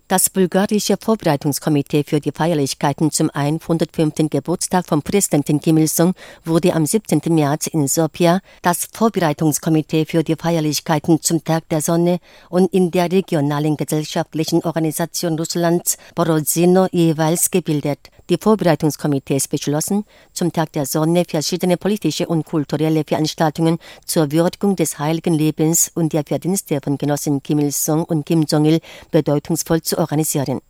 Das bulgarische Vorbereitungskomitee für die Feierlichkeiten zum 105. Geburtstag von Präsidentin Kim Il-sung wurde am 17. März in Sofia, das Vorbereitungskomitee für die Feierlichkeiten zum Tag der Sonne und in der regionalen gesellschaftlichen Organisation Russlands Borodino jeweils gebildet. Die Vorbereitungskomitees beschlossen, zum Tag der Sonne verschiedene politische und kulturelle Veranstaltungen zur Würdigung des heiligen Lebens und der Verdienste von Genossen Kim Il-sung und Kim Jong-il bedeutungsvoll zu organisieren.